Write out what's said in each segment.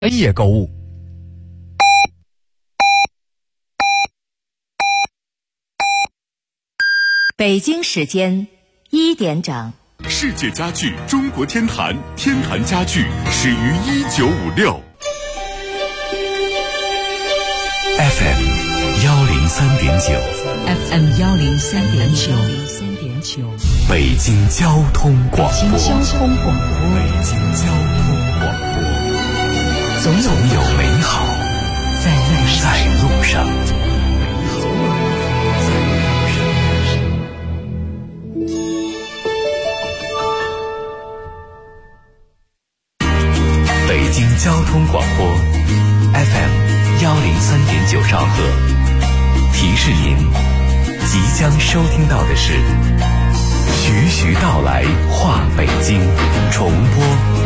夜购物。 北京时间1点整。 世界家具中国天坛，天坛家具始于1956。 FM 103.9 FM 103.9， 北京交通广播。 北京交通广播。 北京交通广播。 总有美好在路上。北京交通广播 FM 103.9兆赫，提示您即将收听到的是徐徐道来话北京重播。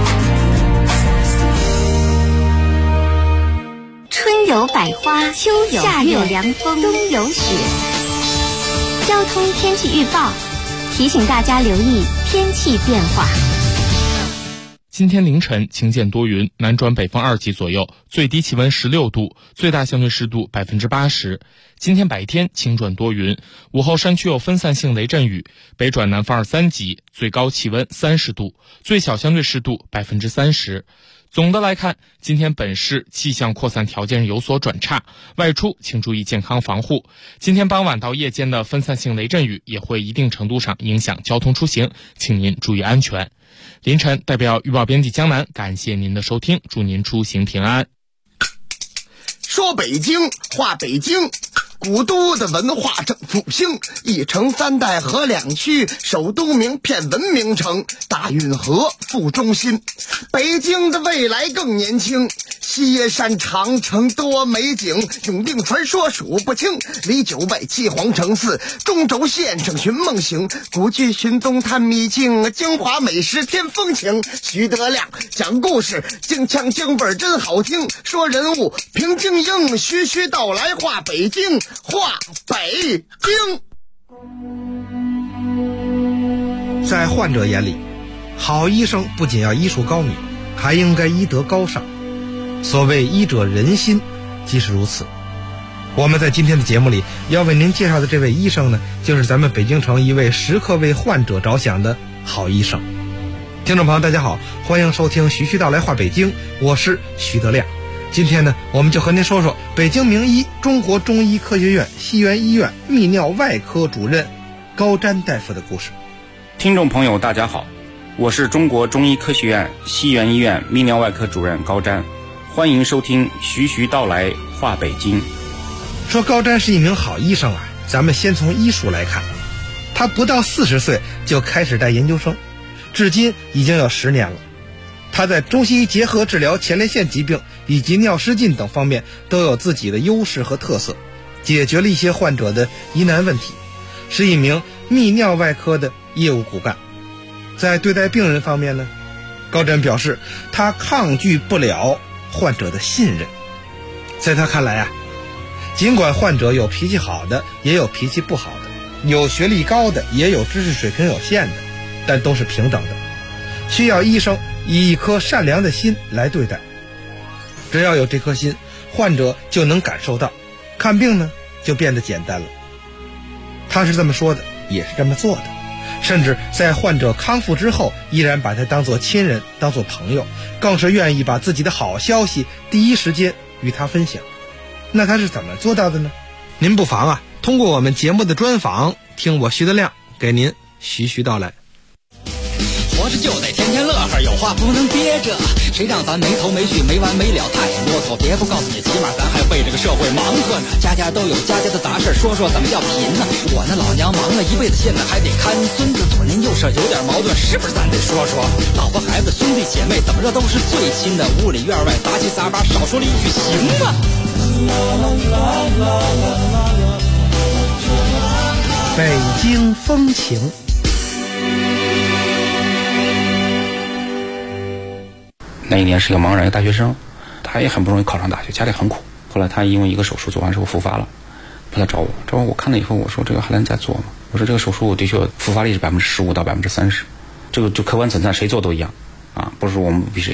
春有百花，秋有夏有凉风，冬有雪。交通天气预报提醒大家留意天气变化。 今天凌晨晴间多云，南转北风2级左右，最低气温16度，最大相对湿度80%。今天白天晴转多云，午后山区有分散性雷阵雨，北转南风2、3级，最高气温30度，最小相对湿度30%。总的来看，今天本市气象扩散条件有所转差，外出请注意健康防护。今天傍晚到夜间的分散性雷阵雨也会一定程度上影响交通出行，请您注意安全。凌晨代表预报编辑江南感谢您的收听，祝您出行平安。 说北京话北京，古都的文化正复兴，一城三代河两区，首都名片文明城，大运河副中心。北京的未来更年轻，西耶山长城多美景，永定传说数不清，离九外七皇城寺，中轴线上寻梦行，古剧寻踪探秘境，京华美食添风情。徐德亮讲故事，京腔京味真好听，说人物评京英，徐徐道来话北京，话北京。 在患者眼里，好医生不仅要医术高明，还应该医德高尚。所谓医者仁心，即是如此。我们在今天的节目里要为您介绍的这位医生呢，就是咱们北京城一位时刻为患者着想的好医生。听众朋友大家好，欢迎收听徐徐道来话北京，我是徐德亮。今天呢，我们就和您说说北京名医、中国中医科学院西园医院泌尿外科主任高瞻大夫的故事。 听众朋友大家好，我是中国中医科学院西园医院泌尿外科主任高瞻，欢迎收听徐徐道来话北京。 说高瞻是一名好医生啊，咱们先从医术来看，他不到40岁就开始带研究生，至今已经有10年了。他在中西医结合治疗前列腺疾病以及尿失禁等方面都有自己的优势和特色，解决了一些患者的疑难问题，是一名泌尿外科的业务骨干。在对待病人方面呢，高瞻表示他抗拒不了患者的信任。在他看来啊，尽管患者有脾气好的，也有脾气不好的，有学历高的，也有知识水平有限的，但都是平等的，需要医生以一颗善良的心来对待。只要有这颗心，患者就能感受到，看病呢就变得简单了。他是这么说的，也是这么做的，甚至在患者康复之后，依然把他当作亲人，当作朋友，更是愿意把自己的好消息第一时间与他分享。那他是怎么做到的呢？您不妨通过我们节目的专访，听我徐德亮给您徐徐道来。 活着就得天天乐呵，有话不能憋着，谁让咱没头没绪没完没了太啰嗦，别不告诉你，起码咱还为这个社会忙活呢，家家都有家家的杂事，说说怎么叫贫呢？我那老娘忙了一辈子，现在还得看孙子，左邻右舍有点矛盾，是不是咱得说说？老婆孩子兄弟姐妹怎么着都是最亲的，屋里院外杂七杂八，少说了一句行吗？ 北京风情。 那一年是个茫然的大学生，他也很不容易考上大学，家里很苦。后来他因为一个手术做完之后复发了，他来找我，我看了以后，我说这个还能再做吗？我说这个手术的确复发率是15%到30%，这个就客观存在，谁做都一样啊，不是我们比谁高。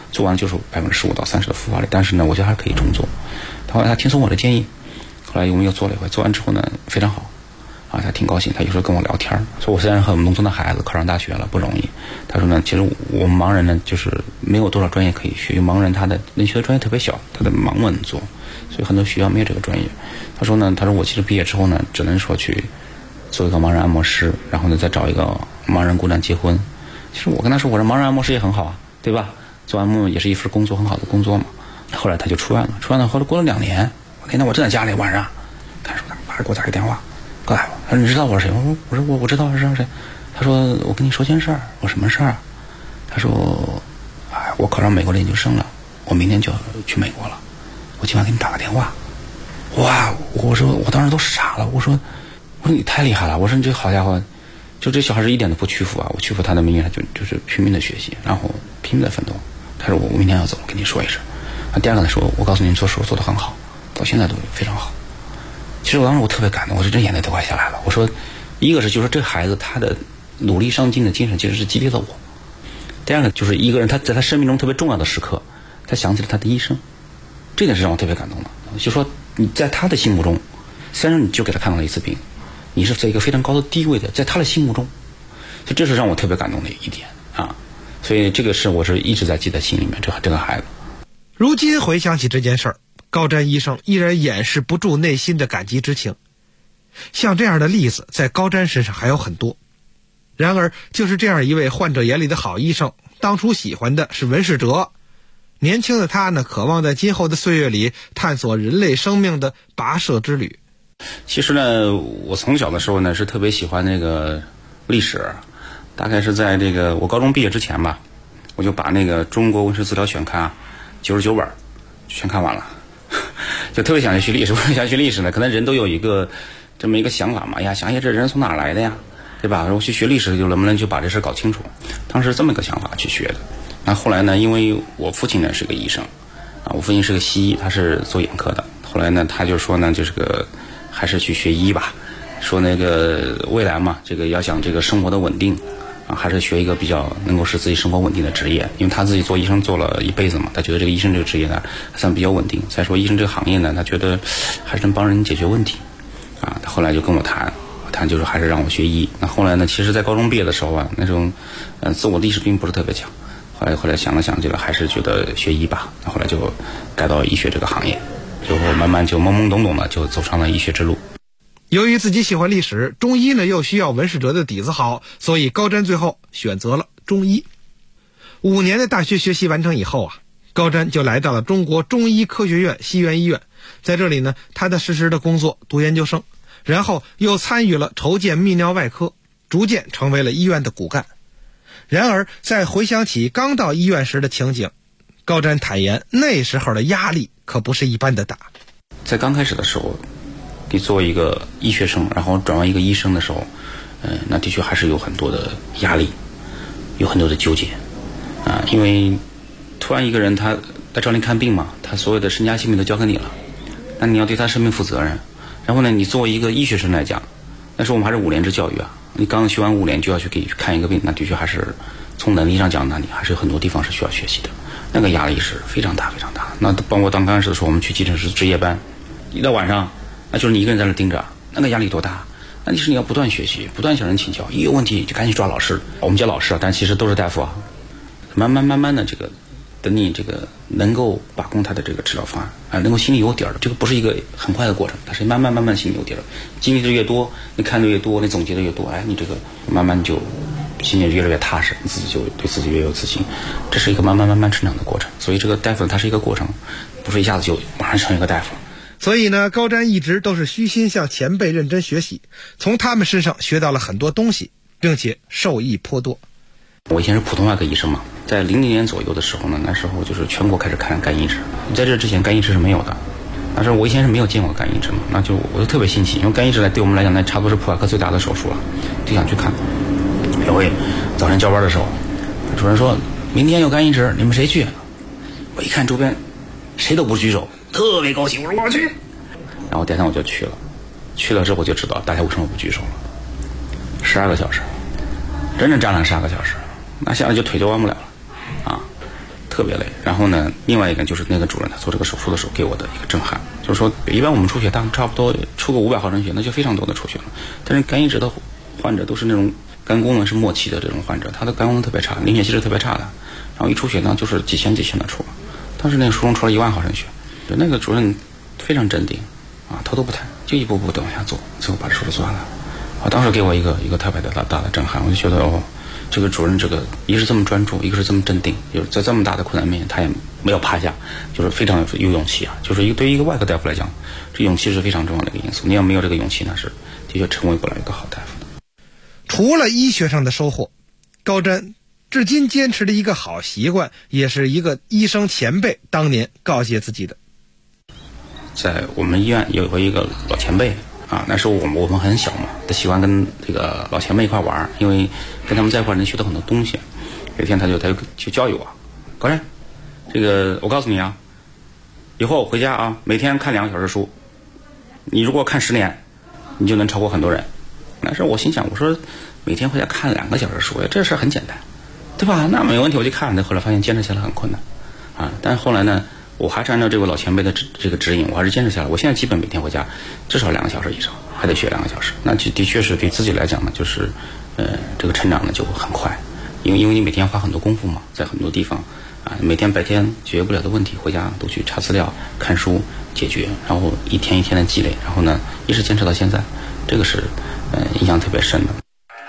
做完就是15%到30%的复发率，但是呢，我觉得还可以重做。后来他听从我的建议，后来我们又做了一回，做完之后呢非常好，啊，他挺高兴，他有时候跟我聊天，说我虽然很农村的孩子考上大学了不容易，他说呢，其实我们盲人呢就是没有多少专业可以学，因为盲人他的能学的专业特别小，他的盲文做，所以很多学校没有这个专业。他说呢，我其实毕业之后呢，只能说去做一个盲人按摩师，然后呢再找一个盲人姑娘结婚。其实我跟他说，我说盲人按摩师也很好啊，对吧？做按摩也是一份工作，很好的工作嘛。后来他就出院了，后来过了2年，那我正在家里晚上，看书，他爸给我打个电话，告诉我，他说你知道我是谁？我知道我是谁。他说我跟你说件事儿。我什么事儿啊？他说，哎，我考上美国的研究生了，我明天就要去美国了，我今晚给你打个电话。哇！我说我当时都傻了，我说你太厉害了，我说你这好家伙，就这小孩是一点都不屈服啊！我屈服他的命运，他就是拼命的学习，然后拼命的奋斗。他说我明天要走，我跟你说一声。第二个他说，我告诉你做手术做得很好，到现在都非常好。其实当时我特别感动，我说这眼泪都快下来了。我说，一个是就是这孩子他的努力上进的精神其实是激励了我。第二个就是一个人他在他生命中特别重要的时刻，他想起了他的医生，这点是让我特别感动的。就说你在他的心目中，虽然你就给他看到了一次病，你是在一个非常高的地位的，在他的心目中，所以这是让我特别感动的一点啊。所以这个是我是一直在记在心里面，这个孩子。 如今回想起这件事儿，高瞻医生依然掩饰不住内心的感激之情。像这样的例子在高瞻身上还有很多。然而就是这样一位患者眼里的好医生，当初喜欢的是文世哲。年轻的他呢，渴望在今后的岁月里探索人类生命的跋涉之旅。 其实呢，我从小的时候呢是特别喜欢那个历史，大概是在这个我高中毕业之前吧，我就把那个中国文史资料选刊99本全看完了，就特别想学历史。为什么想学历史呢？可能人都有这么一个想法嘛，想这人从哪来的呀，对吧？我去学历史就能不能就把这事搞清楚？当时这么一个想法去学的。那后来呢，因为我父亲呢是个医生啊，我父亲是个西医，他是做眼科的。后来呢，他就说呢，就是还是去学医吧，说那个未来嘛，这个要想这个生活的稳定啊，还是学一个比较能够使自己生活稳定的职业。因为他自己做医生做了一辈子嘛，他觉得这个医生这个职业呢还算比较稳定。再说医生这个行业呢，他觉得还是能帮人解决问题啊。他后来就跟我谈就是还是让我学医。那后来呢，其实在高中毕业的时候啊，那种自我的意识并不是特别强。后来想了想，这个还是觉得学医吧。那后来就改到医学这个行业，就慢慢就懵懵懂懂的就走上了医学之路。 由于自己喜欢历史，中医呢又需要文世哲的底子好，所以高瞻最后选择了中医。5年的大学学习完成以后啊，高瞻就来到了中国中医科学院西苑医院，在这里呢，他踏实实的工作读研究生，然后又参与了筹建泌尿外科，逐渐成为了医院的骨干。然而在回想起刚到医院时的情景，高瞻坦言那时候的压力可不是一般的大。 在刚开始的时候，你作为一个医学生，然后转为一个医生的时候，那的确还是有很多的压力，有很多的纠结啊，因为突然一个人他来找你看病嘛，他所有的身家性命都交给你了，那你要对他生命负责任。然后呢，你作为一个医学生来讲，那时候我们还是5年制教育啊，你刚学完5年就要去看一个病，那的确还是从能力上讲，那你还是有很多地方是需要学习的，那个压力是非常大非常大。那包括刚开始的时候，我们去急诊室值夜班，一到晚上，那就是你一个人在那盯着，那个压力多大？那你要不断学习，不断向人请教，一有问题就赶紧抓老师。我们叫老师啊，但其实都是大夫啊。慢慢的，这个等你这个能够把控他的这个治疗方案啊，能够心里有底儿，这个不是一个很快的过程，它是慢慢心里有底儿。经历的越多，你看的越多，你总结的越多，你这个慢慢就心里越来越踏实，你自己就对自己越有自信。这是一个慢慢成长的过程。所以这个大夫它是一个过程，不是一下子就马上成一个大夫。 所以呢，高瞻一直都是虚心向前辈认真学习，从他们身上学到了很多东西，并且受益颇多。 我以前是普通外科医生嘛，在00年左右的时候呢，那时候就是全国开始看肝移植，在这之前肝移植是没有的，但是我以前是没有见过肝移植嘛，那就我就特别新奇，因为肝移植对我们来讲那差不多是普外科最大的手术了，就想去看。有回早晨交班的时候，主任说明天有肝移植，你们谁去？我一看周边谁都不举手，特别高兴，我说我去。然后第二天我就去了，去了之后我就知道大家为什么不举手了。12个小时，真正站了12个小时，那下来就腿就弯不了了啊， 特别累。然后呢，另外一个就是那个主任他做这个手术的时候给我的一个震撼，就是说一般我们出血差不多出个500毫升血，那就非常多的出血了。但是肝移植的患者都是那种肝功能是末期的这种患者，他的肝功能特别差，凝血机制特别差的，然后一出血呢就是几千的出。当时那个输中出了1万毫升血，那个主任非常镇定啊，头都不抬，就一步步的往下做，最后把这手术做完了。当时给我一个特别大的震撼，我就觉得这个主任这个一个是这么专注，一个是这么镇定，就是在这么大的困难面前他也没有趴下，就是非常有勇气啊。就是对于一个外科大夫来讲，这勇气是非常重要的一个因素。你要没有这个勇气呢，是的确成为不了一个好大夫的。 除了医学上的收获，高瞻至今坚持的一个好习惯，也是一个医生前辈当年告诫自己的。 在我们医院有一个老前辈啊，那时候我们很小嘛，都喜欢跟这个老前辈一块玩，因为跟他们在一块能学到很多东西。有一天他就教育我，高瞻，这个我告诉你啊，以后回家啊，每天看2个小时书，你如果看10年，你就能超过很多人。那时候我心想，我说每天回家看2个小时书，这事很简单，对吧？那没问题，我就看。但后来发现坚持下来很困难啊。但是后来呢，我还是按照这个老前辈的这个指引，我还是坚持下来。我现在基本每天回家至少2个小时以上，还得学2个小时。那的确是对自己来讲呢，就是这个成长呢就很快，因为你每天要花很多功夫嘛，在很多地方啊，每天白天解决不了的问题，回家都去查资料、看书解决，然后一天一天的积累，然后呢一直坚持到现在，这个是印象特别深的。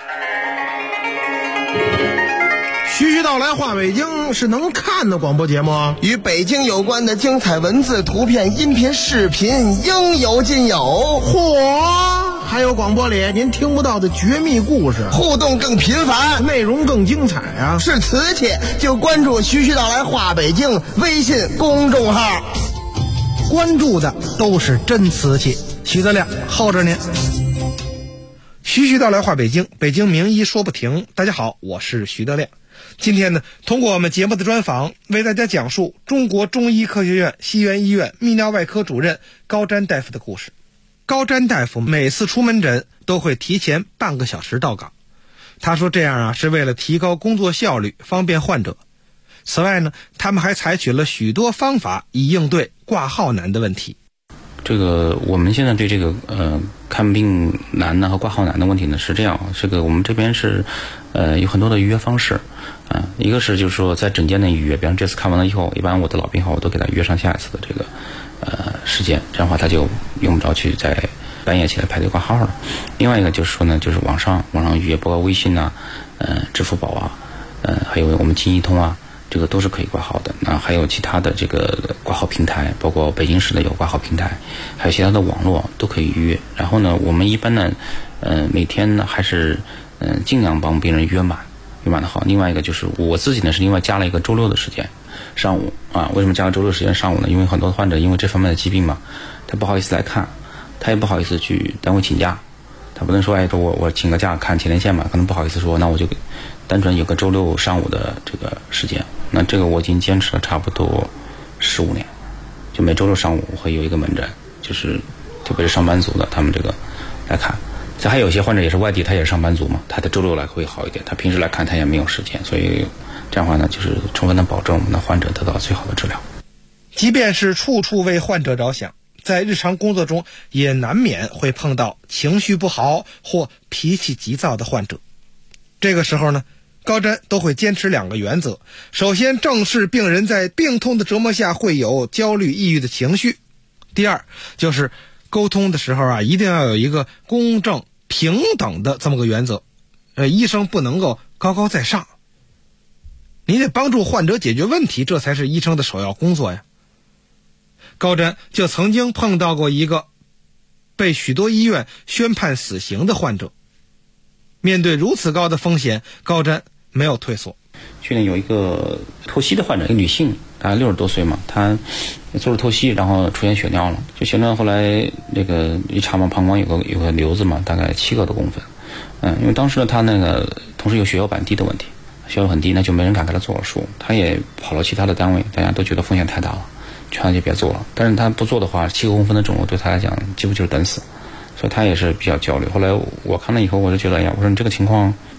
徐徐道来话北京是能看的广播节目， 与北京有关的精彩文字、图片、音频、视频应有尽有。 嚯，还有广播里您听不到的绝密故事， 互动更频繁， 内容更精彩啊！ 是瓷器就关注徐徐道来话北京微信公众号， 关注的都是真瓷器。徐德亮候着您。徐徐道来话北京，北京名医说不停。大家好，我是徐德亮。今天呢，通过我们节目的专访，为大家讲述中国中医科学院西园医院泌尿外科主任高瞻大夫的故事。高瞻大夫每次出门诊都会提前半个小时到岗，他说这样是为了提高工作效率，方便患者。此外呢，他们还采取了许多方法以应对挂号难的问题。 这个我们现在对这个看病难呢和挂号难的问题呢是这样，这个我们这边是有很多的预约方式一个是就是说在诊间内预约，比方这次看完了以后，一般我的老病号我都给他约上下一次的这个时间，这样的话他就用不着去在半夜起来排队挂号了。另外一个就是说呢，就是网上预约，包括微信啊、支付宝啊、还有我们京一通啊，这个都是可以挂号的。那还有其他的这个挂号平台，包括北京市的有挂号平台，还有其他的网络都可以预约。然后呢，我们一般呢每天呢还是尽量帮病人约满的好。另外一个就是我自己呢是另外加了一个周六的时间上午为什么加个周六时间上午呢？因为很多患者因为这方面的疾病嘛，他不好意思来看，他也不好意思去单位请假，他不能说我请个假看前列腺嘛，可能不好意思说，那我就单纯有个周六上午的这个时间。那这个我已经坚持了差不多15年，就每周六上午我会有一个门诊，就是特别是上班族的他们这个来看。这还有一些患者也是外地，他也是上班族嘛，他的周六来会好一点，他平时来看他也没有时间，所以这样的话呢，就是充分的保证我们的患者得到最好的治疗。 即便是处处为患者着想，在日常工作中也难免会碰到情绪不好或脾气急躁的患者。这个时候呢，高瞻都会坚持2个原则。首先，正视病人在病痛的折磨下会有焦虑、抑郁的情绪。第二，就是沟通的时候一定要有一个公正平等的这么个原则。医生不能够高高在上，你得帮助患者解决问题，这才是医生的首要工作呀。高瞻就曾经碰到过一个被许多医院宣判死刑的患者，面对如此高的风险，高瞻没有退缩。 去年有一个透析的患者，一个女性，大概60多岁嘛，她做了透析，然后出现血尿了，就血尿后来那个一查嘛，膀胱有个瘤子嘛，大概7个多公分。因为当时呢，她那个同时有血小板低的问题，血小板低，那就没人敢给她做手术，她也跑了其他的单位，大家都觉得风险太大了，劝她就别做了。但是她不做的话，7个公分的肿瘤对她来讲几乎就是等死，所以她也是比较焦虑。后来我看了以后，我就觉得我说你这个情况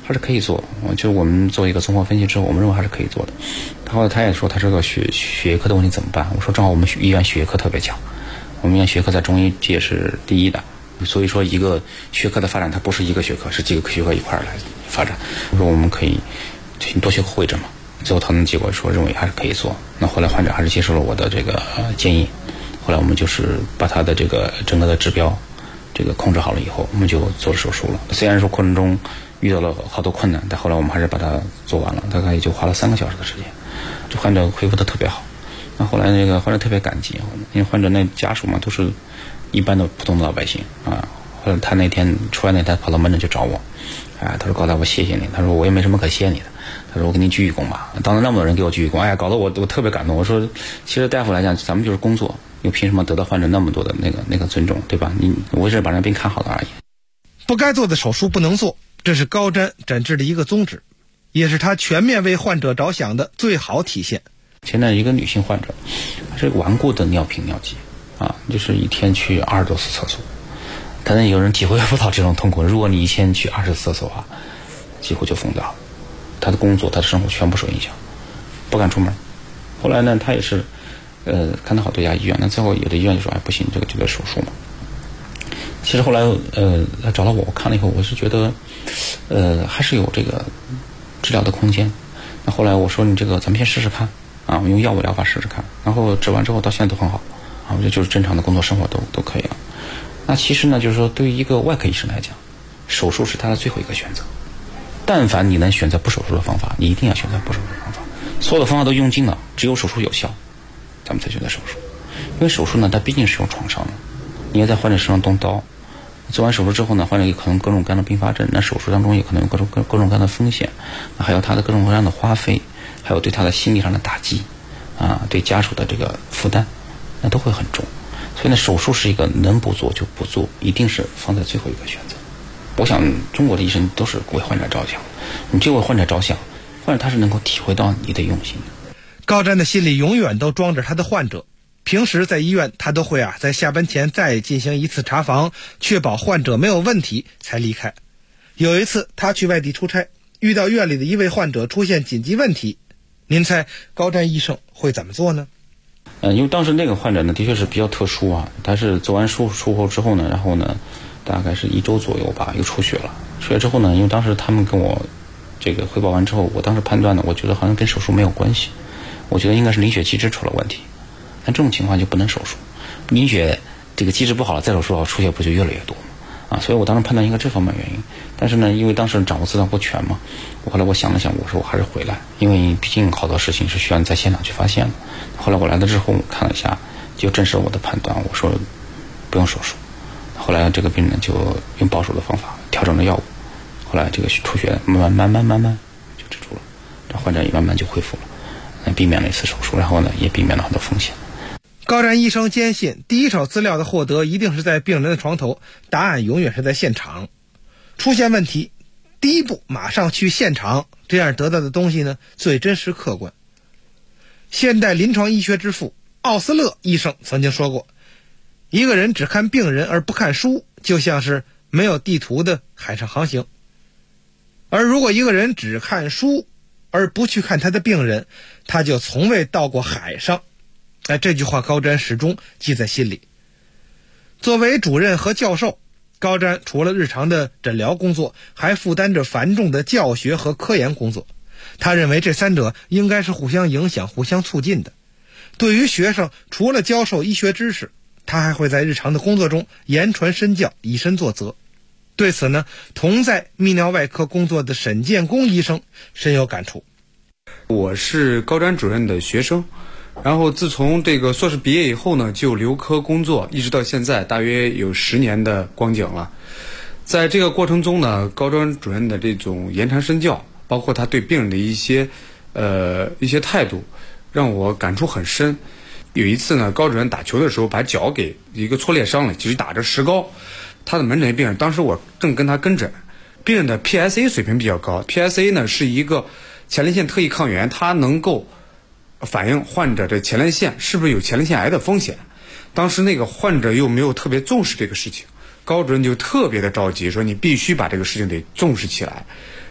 还是可以做。就我们做一个综合分析之后，我们认为还是可以做的。后来他也说他这个血液科的问题怎么办？我说正好我们医院血液科特别强，我们医院血液科在中医界是第一的，所以说一个学科的发展它不是一个学科，是几个学科一块来发展。我说我们可以多学科会诊嘛，最后讨论结果说认为还是可以做。那后来患者还是接受了我的这个建议，后来我们就是把他的这个整个的指标这个控制好了以后，我们就做了手术了。虽然说过程中遇到了好多困难，但后来我们还是把它做完了，大概也就花了3个小时的时间。这患者恢复的特别好。那后来那个患者特别感激，因为患者那家属嘛都是一般的普通的老百姓啊。后来他那天出来那天跑到门诊去找我，他说高大我谢谢你，他说我也没什么可谢你的，他说我给你鞠一躬吧。当时那么多人给我鞠一躬，搞得我特别感动。我说其实大夫来讲咱们就是工作，又凭什么得到患者那么多的那个尊重，对吧？我只是把人病看好了而已。 不该做的手术不能做，这是高瞻诊治的一个宗旨，也是他全面为患者着想的最好体现。 现在一个女性患者是顽固的尿频尿急就是一天去20多次厕所，可能有人体会不到这种痛苦。如果你一天去20次厕所几乎就疯掉了，他的工作他的生活全部受影响，不敢出门。后来呢他也是看到好多家医院，那最后有的医院就说不行，这个就得手术嘛。其实后来他找到我看了以后，我是觉得还是有这个治疗的空间。那后来我说你这个咱们先试试看我们用药物疗法试试看，然后治完之后到现在都很好我觉得就是正常的工作生活都可以了。那其实呢就是说对于一个外科医生来讲，手术是他的最后一个选择。但凡你能选择不手术的方法，你一定要选择不手术的方法。所有的方法都用尽了，只有手术有效，咱们才选择手术。因为手术呢它毕竟是有创伤的，你要在患者身上动刀，做完手术之后呢，患者有可能各种各样的并发症，那手术当中也可能有各种各样的风险，还有他的各种各样的花费，还有对他的心理上的打击对家属的这个负担，那都会很重。所以呢手术是一个能不做就不做，一定是放在最后一个选择。我想中国的医生都是为患者着想，你就为患者着想，患者他是能够体会到你的用心的。 高瞻的心里永远都装着他的患者，平时在医院他都会在下班前再进行一次查房，确保患者没有问题才离开。有一次他去外地出差，遇到院里的一位患者出现紧急问题，您猜高瞻医生会怎么做呢？ 因为当时那个患者呢的确是比较特殊他是做完手术后之后呢，然后呢大概是1周左右吧又出血了。出血之后呢，因为当时他们跟我这个汇报完之后，我当时判断呢，我觉得好像跟手术没有关系，我觉得应该是凝血机制出了问题。但这种情况就不能手术，凝血这个机制不好了，再手术出血不就越来越多所以我当时判断应该这方面原因。但是呢因为当时掌握资料不全嘛，后来我想了想，我说我还是回来，因为毕竟好多事情是需要你在现场去发现的。后来我来了之后我看了一下，就证实了我的判断，我说不用手术。后来这个病人就用保守的方法调整了药物，后来这个出血慢慢就止住了，这患者也慢慢就恢复了，避免了一次手术，然后呢也避免了很多风险。 高瞻医生坚信，第一手资料的获得一定是在病人的床头，答案永远是在现场。出现问题，第一步马上去现场，这样得到的东西呢最真实客观。现代临床医学之父奥斯勒医生曾经说过，一个人只看病人而不看书，就像是没有地图的海上航行。而如果一个人只看书而不去看他的病人，他就从未到过海上。这句话高瞻始终记在心里。作为主任和教授，高瞻除了日常的诊疗工作，还负担着繁重的教学和科研工作。他认为这三者应该是互相影响、互相促进的。对于学生，除了教授医学知识，他还会在日常的工作中言传身教，以身作则。对此呢，同在泌尿外科工作的沈建功医生深有感触。 我是高瞻主任的学生，然后自从这个硕士毕业以后呢，就留科工作，一直到现在大约有10年的光景了。在这个过程中呢，高瞻主任的这种言传身教，包括他对病人的一些态度，让我感触很深。有一次呢，高主任打球的时候把脚给一个挫裂伤了，就是打着石膏。他的门诊病人，当时我正跟他跟诊，病人的 PSA 水平比较高。PSA 呢是一个前列腺特异抗原，它能够反映患者的前列腺是不是有前列腺癌的风险。当时那个患者又没有特别重视这个事情，高主任就特别的着急，说你必须把这个事情得重视起来。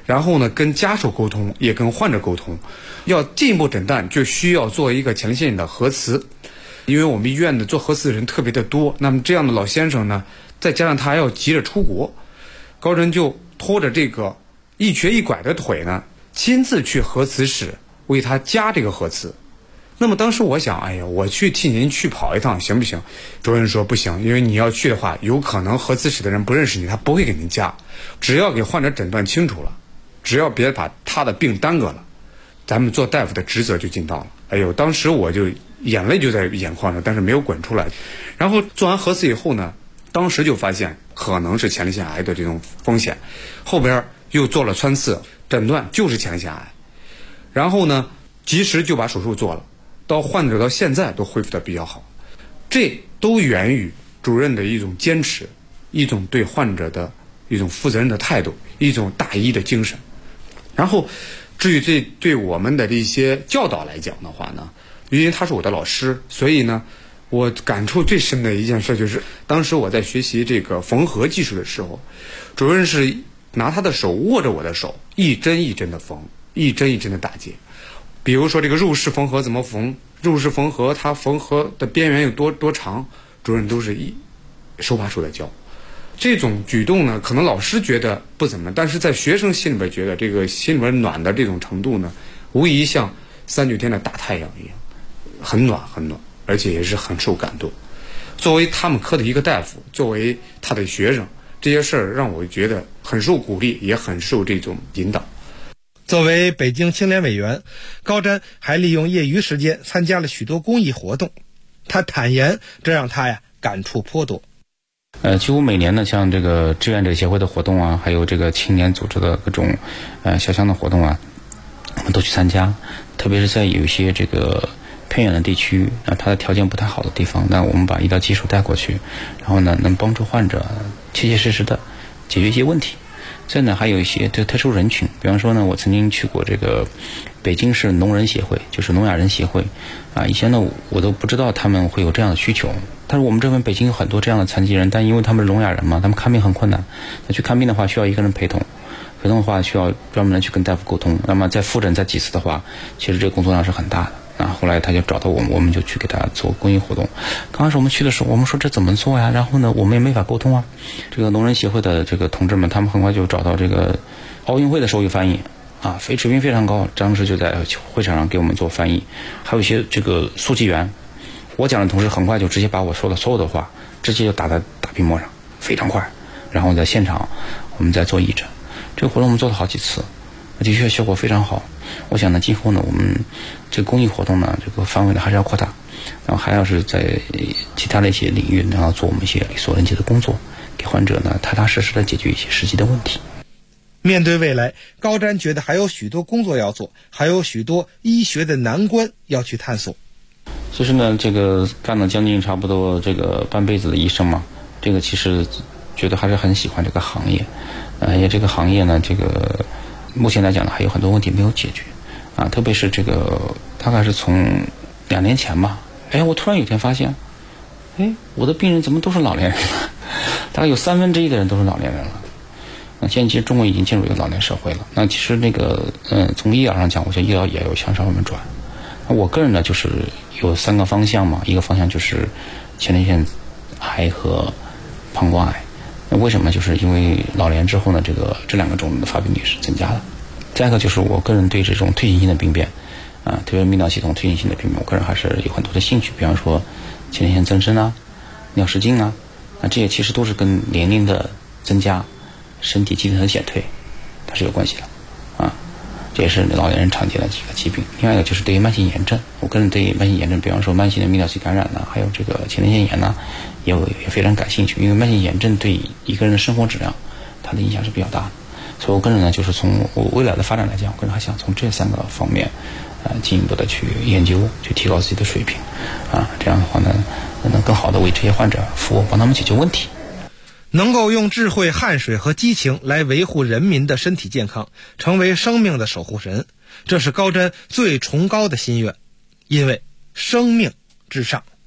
然后呢跟家属沟通，也跟患者沟通。要进一步诊断，就需要做一个前列腺的核磁，因为我们医院的做核磁的人特别的多。那么这样的老先生呢，再加上他还要急着出国，高真就拖着这个一瘸一拐的腿呢，亲自去核磁室为他加这个核磁。那么当时我想，哎呀，我去替您去跑一趟行不行？主任说不行，因为你要去的话，有可能核磁室的人不认识你，他不会给您加。只要给患者诊断清楚了，只要别把他的病耽搁了，咱们做大夫的职责就尽到了。哎呦，当时我就眼泪就在眼眶上，但是没有滚出来。然后做完核磁以后呢，当时就发现可能是前列腺癌的这种风险，后边又做了穿刺，诊断就是前列腺癌。然后呢，及时就把手术做了。到患者到现在都恢复得比较好，这都源于主任的一种坚持，一种对患者的一种负责任的态度，一种大医的精神。然后至于对我们的这些教导来讲的话呢，因为他是我的老师，所以呢我感触最深的一件事就是，当时我在学习这个缝合技术的时候，主任是拿他的手握着我的手，一针一针的缝，一针一针的打结。比如说这个入式缝合怎么缝，入式缝合它缝合的边缘有多长，主任都是手把手的教。这种举动呢，可能老师觉得不怎么，但是在学生心里边觉得这个心里边暖的这种程度呢，无疑像39天的大太阳一样，很暖很暖，而且也是很受感动。作为他们科的一个大夫，作为他的学生，这些事儿让我觉得很受鼓励，也很受这种引导。 作为北京青联委员，高瞻还利用业余时间参加了许多公益活动。他坦言，这让他感触颇多。 几乎每年呢，像这个志愿者协会的活动啊，还有这个青年组织的各种小乡的活动啊，我们都去参加。特别是在有一些这个偏远的地区啊，它的条件不太好的地方，那我们把医疗技术带过去，然后呢，能帮助患者切切实实的解决一些问题。再呢，还有一些特殊人群，比方说呢，我曾经去过这个北京市聋人协会，就是聋哑人协会啊。以前呢，我都不知道他们会有这样的需求。但是我们这边北京有很多这样的残疾人，但因为他们是聋哑人嘛，他们看病很困难。那去看病的话，需要一个人陪同，陪同的话需要专门的去跟大夫沟通。那么再复诊再几次的话，其实这个工作量是很大的。然后后来他就找到我们，我们就去给他做公益活动。刚开始我们去的时候，我们说这怎么做呀？然后呢，我们也没法沟通啊。这个聋人协会的这个同志们，他们很快就找到这个奥运会的手语翻译啊，水平非常高。当时就在会场上给我们做翻译，还有一些这个速记员，我讲的同时很快就直接把我说的所有的话直接就打在大屏幕上，非常快。然后在现场我们再做义诊，这个活动我们做了好几次，的确效果非常好。我想呢，今后呢，我们这个公益活动呢，这个范围呢还是要扩大，然后还要是在其他的一些领域，然后做我们一些力所能及的工作，给患者呢踏踏实实的解决一些实际的问题。 面对未来，高瞻觉得还有许多工作要做，还有许多医学的难关要去探索。 其实呢，这个干了将近差不多这个半辈子的医生嘛，这个其实觉得还是很喜欢这个行业，也这个行业呢，这个目前来讲呢，还有很多问题没有解决啊，特别是这个大概是从2年前吧，我突然有一天发现，我的病人怎么都是老年人了？大概有1/3的人都是老年人了。那现在其实中国已经进入一个老年社会了。那其实那个从医疗上讲，我觉得医疗也要向上面转。那我个人呢，就是有3个方向嘛，一个方向就是前列腺癌和膀胱癌。那为什么？就是因为老年之后呢，这2个种的发病率是增加的。再一个就是我个人对这种退行性的病变啊，特别是泌尿系统退行性的病变，我个人还是有很多的兴趣。比方说前列腺增生啊、尿失禁啊，那这些其实都是跟年龄的增加、身体机能的减退，它是有关系的啊。这也是老年人常见的几个疾病。另外一个就是对于慢性炎症，我个人对慢性炎症，比方说慢性的泌尿系感染呢，还有这个前列腺炎呢，也非常感兴趣。因为慢性炎症对一个人的生活质量，它的影响是比较大的。所以我个人呢，就是从我未来的发展来讲，我个人还想从这3个方面，进一步的去研究，去提高自己的水平，啊，这样的话呢，能更好的为这些患者服务，帮他们解决问题。 能够用智慧、汗水和激情来维护人民的身体健康，成为生命的守护神，这是高瞻最崇高的心愿，因为生命至上。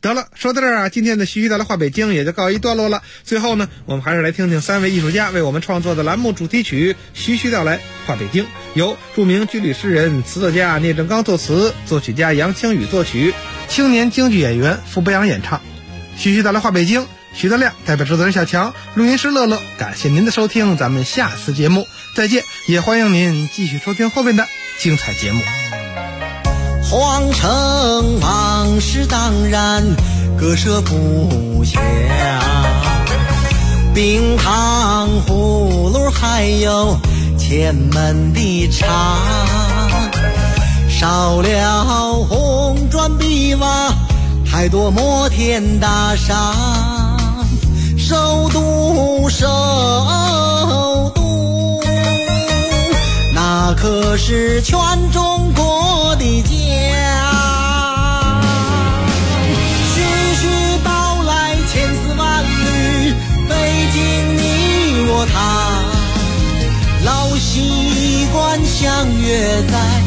得了，说到这儿啊，今天的徐徐道来话北京也就告一段落了。最后呢，我们还是来听听3位艺术家为我们创作的栏目主题曲《徐徐道来话北京》，由著名军旅诗人、词作家聂正刚作词，作曲家杨清宇作曲，青年京剧演员傅博阳演唱。徐徐道来话北京，徐德亮代表制作人小强，录音师乐乐，感谢您的收听，咱们下次节目再见，也欢迎您继续收听后面的精彩节目。 皇城往事当然割舍不下，冰糖葫芦还有前门的茶，少了红砖碧瓦，太多摩天大厦，首都那可是全中国的家。徐徐道来千丝万缕，北京你我他，老习惯相约在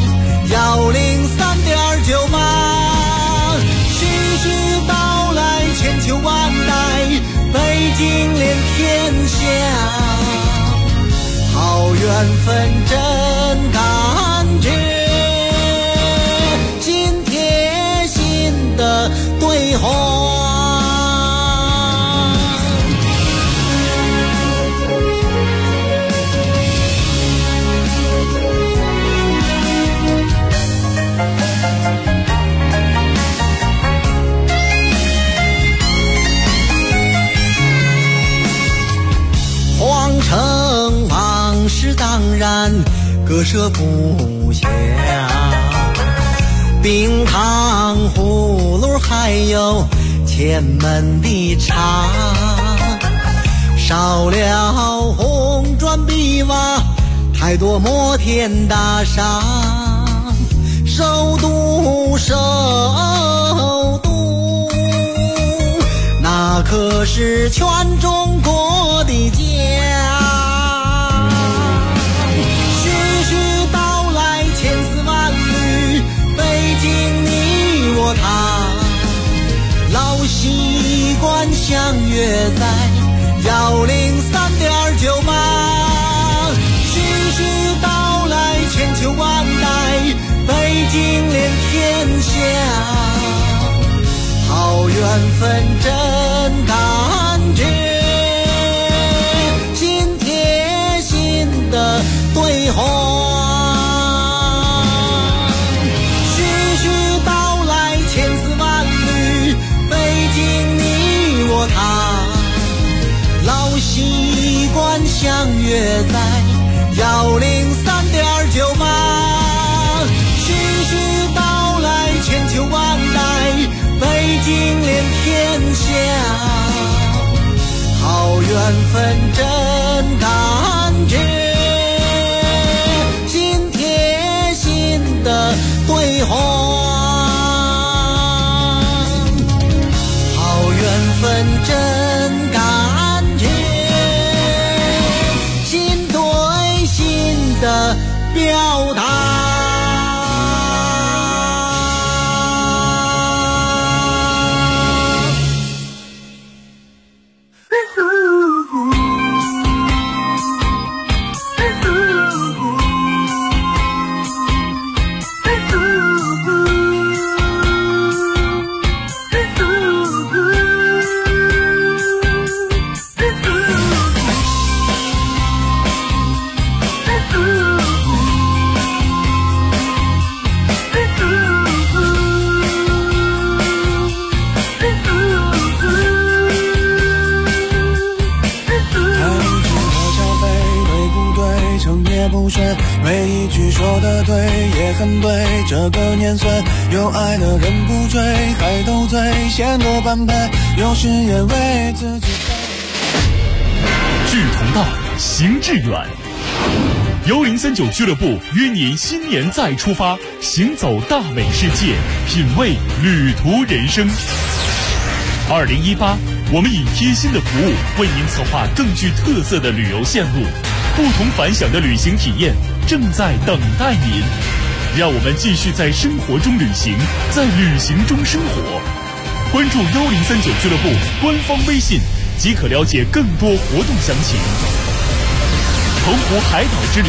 103.98。徐徐道来千秋万代，北京连天下，好缘分真感觉，紧贴心的对话。皇城往事当然割舍不下，冰糖葫芦还有前门的茶，少了红砖碧瓦，太多摩天大厦，首都那可是全中国的家。徐徐道来千丝万缕，北京你我他，老习惯相约在103.98。徐徐道来千秋万代，北京连天下，好缘分真感觉，紧贴心的对话。徐徐道来千丝万缕，北京你我他，老习惯相约在103.98。徐徐道来千秋万代，北京连天下，好缘分真感觉，紧贴心的对话。好缘分真感觉，心对心的表达。 每一句说的对也很对，这个年岁有爱的人不追，还斗嘴显得般配，有时也为自己志同道，行致远。1039俱乐部约您新年再出发，行走大美世界，品味旅途人生。2018，我们以贴心的服务为您策划更具特色的旅游线路，不同凡响的旅行体验正在等待您。让我们继续在生活中旅行，在旅行中生活。 关注1039俱乐部官方微信，即可了解更多活动详情。澎湖海岛之旅